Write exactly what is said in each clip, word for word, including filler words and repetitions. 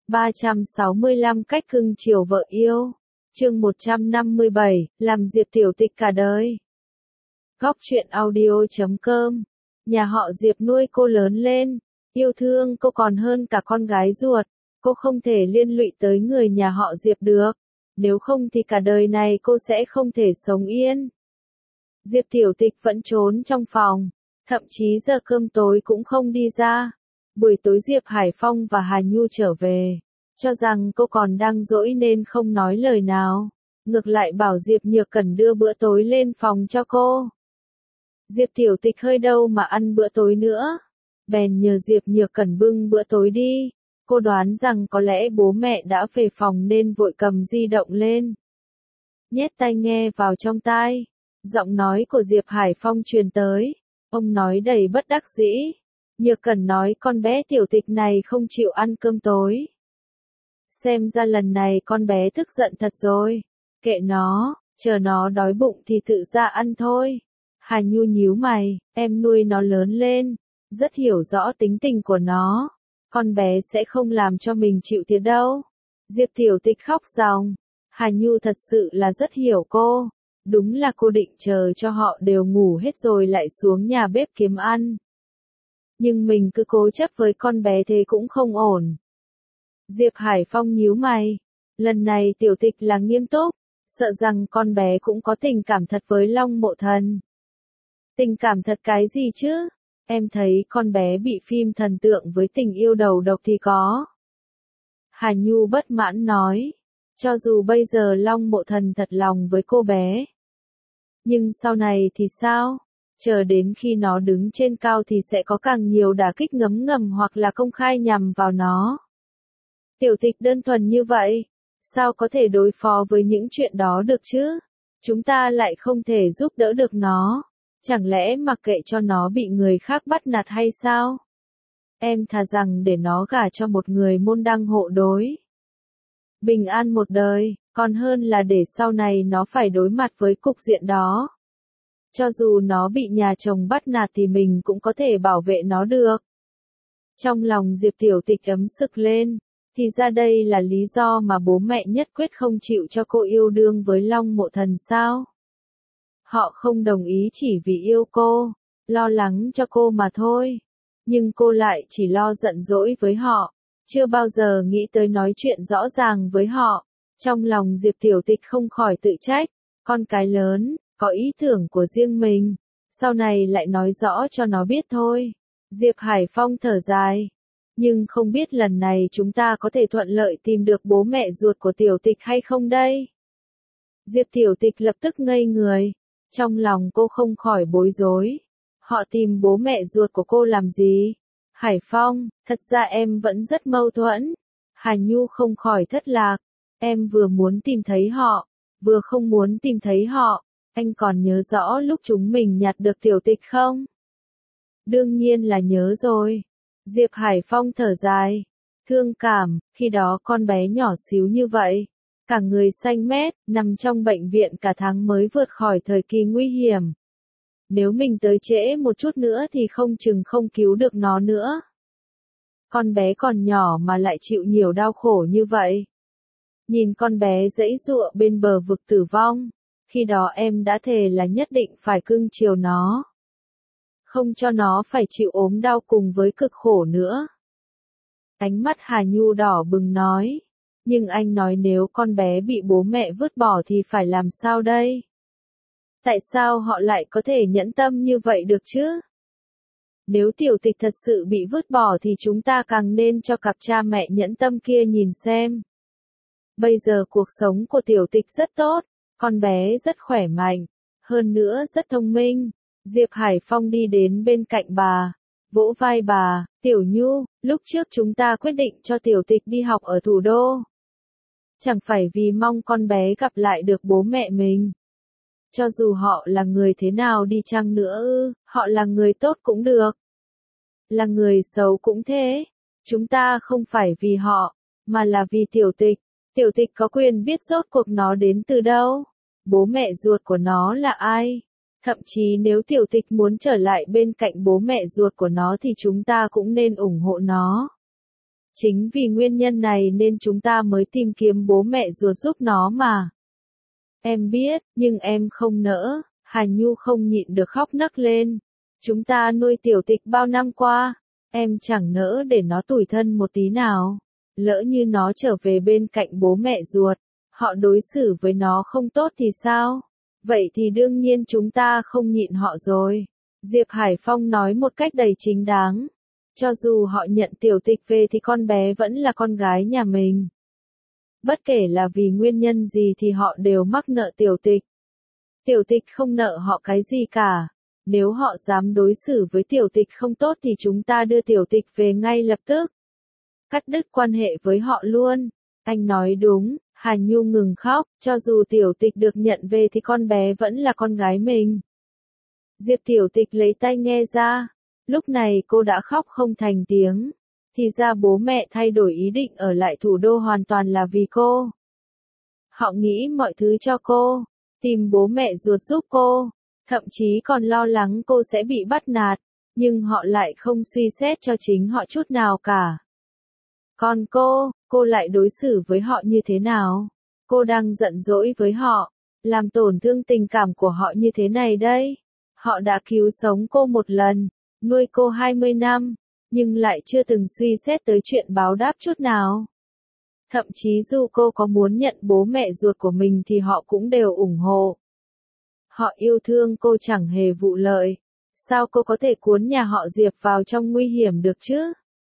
ba trăm sáu mươi lăm cách cưng chiều vợ yêu. Chương một trăm năm mươi bảy, làm Diệp Tiểu Tịch cả đời. Góc truyện audio chấm com. Nhà họ Diệp nuôi cô lớn lên, yêu thương cô còn hơn cả con gái ruột. Cô không thể liên lụy tới người nhà họ Diệp được. Nếu không thì cả đời này cô sẽ không thể sống yên. Diệp Tiểu Tịch vẫn trốn trong phòng, thậm chí giờ cơm tối cũng không đi ra. Buổi tối Diệp Hải Phong và Hà Nhu trở về, cho rằng cô còn đang dỗi nên không nói lời nào. Ngược lại bảo Diệp Nhược Cẩn đưa bữa tối lên phòng cho cô. Diệp Tiểu Tịch hơi đâu mà ăn bữa tối nữa. Bèn nhờ Diệp Nhược Cẩn bưng bữa tối đi. Cô đoán rằng có lẽ bố mẹ đã về phòng nên vội cầm di động lên. Nhét tai nghe vào trong tai. Giọng nói của Diệp Hải Phong truyền tới. Ông nói đầy bất đắc dĩ. Nhược Cẩn nói con bé Tiểu Tịch này không chịu ăn cơm tối. Xem ra lần này con bé tức giận thật rồi. Kệ nó, chờ nó đói bụng thì tự ra ăn thôi. Hà Nhu nhíu mày, em nuôi nó lớn lên, rất hiểu rõ tính tình của nó. Con bé sẽ không làm cho mình chịu thiệt đâu. Diệp Tiểu Tịch khóc ròng. Hà Nhu thật sự là rất hiểu cô. Đúng là cô định chờ cho họ đều ngủ hết rồi lại xuống nhà bếp kiếm ăn. Nhưng mình cứ cố chấp với con bé thế cũng không ổn. Diệp Hải Phong nhíu mày. Lần này Tiểu Tịch là nghiêm túc, sợ rằng con bé cũng có tình cảm thật với Long Mộ Thần. Tình cảm thật cái gì chứ? Em thấy con bé bị phim thần tượng với tình yêu đầu độc thì có. Hà Nhu bất mãn nói. Cho dù bây giờ Long Mộ Thần thật lòng với cô bé. Nhưng sau này thì sao? Chờ đến khi nó đứng trên cao thì sẽ có càng nhiều đả kích ngấm ngầm hoặc là công khai nhằm vào nó. Tiểu Tịch đơn thuần như vậy, sao có thể đối phó với những chuyện đó được chứ? Chúng ta lại không thể giúp đỡ được nó. Chẳng lẽ mặc kệ cho nó bị người khác bắt nạt hay sao? Em thà rằng để nó gả cho một người môn đăng hộ đối. Bình an một đời, còn hơn là để sau này nó phải đối mặt với cục diện đó. Cho dù nó bị nhà chồng bắt nạt thì mình cũng có thể bảo vệ nó được. Trong lòng Diệp Tiểu Tịch ấm sực lên, thì ra đây là lý do mà bố mẹ nhất quyết không chịu cho cô yêu đương với Long Mộ Thần sao? Họ không đồng ý chỉ vì yêu cô, lo lắng cho cô mà thôi. Nhưng cô lại chỉ lo giận dỗi với họ, chưa bao giờ nghĩ tới nói chuyện rõ ràng với họ. Trong lòng Diệp Tiểu Tịch không khỏi tự trách, con cái lớn, có ý tưởng của riêng mình, sau này lại nói rõ cho nó biết thôi. Diệp Hải Phong thở dài, nhưng không biết lần này chúng ta có thể thuận lợi tìm được bố mẹ ruột của Tiểu Tịch hay không đây? Diệp Tiểu Tịch lập tức ngây người, trong lòng cô không khỏi bối rối. Họ tìm bố mẹ ruột của cô làm gì? Hải Phong, thật ra em vẫn rất mâu thuẫn. Hà Nhu không khỏi thất lạc, em vừa muốn tìm thấy họ, vừa không muốn tìm thấy họ. Anh còn nhớ rõ lúc chúng mình nhặt được Tiểu Tịch không? Đương nhiên là nhớ rồi. Diệp Hải Phong thở dài, thương cảm, khi đó con bé nhỏ xíu như vậy, cả người xanh mét, nằm trong bệnh viện cả tháng mới vượt khỏi thời kỳ nguy hiểm. Nếu mình tới trễ một chút nữa thì không chừng không cứu được nó nữa. Con bé còn nhỏ mà lại chịu nhiều đau khổ như vậy. Nhìn con bé giãy giụa bên bờ vực tử vong, khi đó em đã thề là nhất định phải cưng chiều nó. Không cho nó phải chịu ốm đau cùng với cực khổ nữa. Ánh mắt Hà Nhu đỏ bừng nói. Nhưng anh nói nếu con bé bị bố mẹ vứt bỏ thì phải làm sao đây? Tại sao họ lại có thể nhẫn tâm như vậy được chứ? Nếu Tiểu Tịch thật sự bị vứt bỏ thì chúng ta càng nên cho cặp cha mẹ nhẫn tâm kia nhìn xem. Bây giờ cuộc sống của Tiểu Tịch rất tốt, con bé rất khỏe mạnh, hơn nữa rất thông minh. Diệp Hải Phong đi đến bên cạnh bà, vỗ vai bà. Tiểu Nhu, lúc trước chúng ta quyết định cho Tiểu Tịch đi học ở thủ đô. Chẳng phải vì mong con bé gặp lại được bố mẹ mình. Cho dù họ là người thế nào đi chăng nữa ư, họ là người tốt cũng được. Là người xấu cũng thế. Chúng ta không phải vì họ, mà là vì Tiểu Tịch. Tiểu Tịch có quyền biết rốt cuộc nó đến từ đâu. Bố mẹ ruột của nó là ai? Thậm chí nếu Tiểu Tịch muốn trở lại bên cạnh bố mẹ ruột của nó thì chúng ta cũng nên ủng hộ nó. Chính vì nguyên nhân này nên chúng ta mới tìm kiếm bố mẹ ruột giúp nó mà. Em biết, nhưng em không nỡ. Hà Nhu không nhịn được khóc nấc lên. Chúng ta nuôi Tiểu Tịch bao năm qua, em chẳng nỡ để nó tủi thân một tí nào. Lỡ như nó trở về bên cạnh bố mẹ ruột, họ đối xử với nó không tốt thì sao? Vậy thì đương nhiên chúng ta không nhịn họ rồi. Diệp Hải Phong nói một cách đầy chính đáng. Cho dù họ nhận Tiểu Tịch về thì con bé vẫn là con gái nhà mình. Bất kể là vì nguyên nhân gì thì họ đều mắc nợ Tiểu Tịch. Tiểu Tịch không nợ họ cái gì cả. Nếu họ dám đối xử với Tiểu Tịch không tốt thì chúng ta đưa Tiểu Tịch về ngay lập tức. Cắt đứt quan hệ với họ luôn. Anh nói đúng. Hà Nhu ngừng khóc, cho dù Tiểu Tịch được nhận về thì con bé vẫn là con gái mình. Diệp Tiểu Tịch lấy tai nghe ra. Lúc này cô đã khóc không thành tiếng. Thì ra bố mẹ thay đổi ý định ở lại thủ đô hoàn toàn là vì cô. Họ nghĩ mọi thứ cho cô. Tìm bố mẹ ruột giúp cô. Thậm chí còn lo lắng cô sẽ bị bắt nạt. Nhưng họ lại không suy xét cho chính họ chút nào cả. Còn cô, cô lại đối xử với họ như thế nào? Cô đang giận dỗi với họ, làm tổn thương tình cảm của họ như thế này đây. Họ đã cứu sống cô một lần, nuôi cô hai mươi năm, nhưng lại chưa từng suy xét tới chuyện báo đáp chút nào. Thậm chí dù cô có muốn nhận bố mẹ ruột của mình thì họ cũng đều ủng hộ. Họ yêu thương cô chẳng hề vụ lợi. Sao cô có thể cuốn nhà họ Diệp vào trong nguy hiểm được chứ?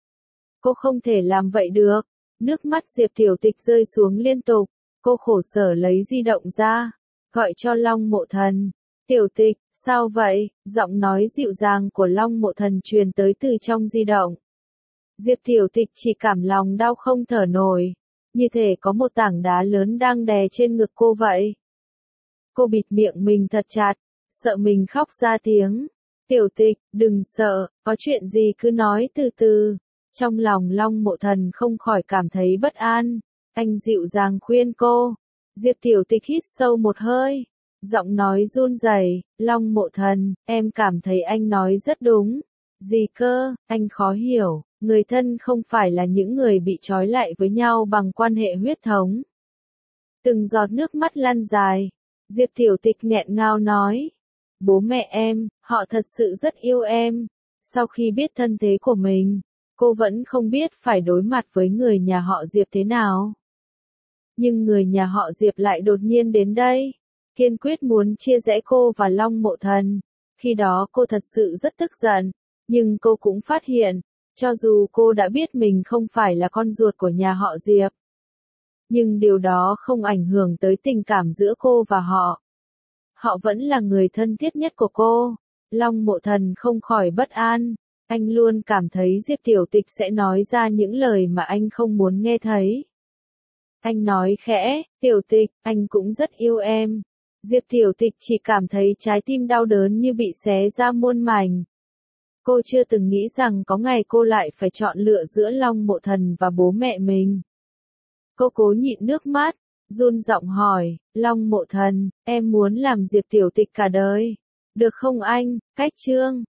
Cô không thể làm vậy được. Nước mắt Diệp Tiểu Tịch rơi xuống liên tục. Cô khổ sở lấy di động ra, gọi cho Long Mộ Thần. Tiểu Tịch, sao vậy? Giọng nói dịu dàng của Long Mộ Thần truyền tới từ trong di động. Diệp Tiểu Tịch chỉ cảm lòng đau không thở nổi. Như thể có một tảng đá lớn đang đè trên ngực cô vậy. Cô bịt miệng mình thật chặt, sợ mình khóc ra tiếng. Tiểu Tịch, đừng sợ, có chuyện gì cứ nói từ từ. Trong lòng Long Mộ Thần không khỏi cảm thấy bất an. Anh dịu dàng khuyên cô. Diệp Tiểu Tịch hít sâu một hơi. Giọng nói run rẩy. Long Mộ Thần, em cảm thấy anh nói rất đúng. Gì cơ, anh khó hiểu. Người thân không phải là những người bị trói lại với nhau bằng quan hệ huyết thống. Từng giọt nước mắt lăn dài. Diệp Tiểu Tịch nghẹn ngào nói. Bố mẹ em, họ thật sự rất yêu em. Sau khi biết thân thế của mình, cô vẫn không biết phải đối mặt với người nhà họ Diệp thế nào. Nhưng người nhà họ Diệp lại đột nhiên đến đây, kiên quyết muốn chia rẽ cô và Long Mộ Thần. Khi đó cô thật sự rất tức giận, nhưng cô cũng phát hiện, cho dù cô đã biết mình không phải là con ruột của nhà họ Diệp, nhưng điều đó không ảnh hưởng tới tình cảm giữa cô và họ. Họ vẫn là người thân thiết nhất của cô. Long Mộ Thần không khỏi bất an. Anh luôn cảm thấy Diệp Tiểu Tịch sẽ nói ra những lời mà anh không muốn nghe thấy. Anh nói khẽ, Tiểu Tịch, anh cũng rất yêu em. Diệp Tiểu Tịch chỉ cảm thấy trái tim đau đớn như bị xé ra muôn mảnh. Cô chưa từng nghĩ rằng có ngày cô lại phải chọn lựa giữa Long Mộ Thần và bố mẹ mình. Cô cố nhịn nước mắt, run giọng hỏi, Long Mộ Thần, em muốn làm Diệp Tiểu Tịch cả đời. Được không anh? Cách chương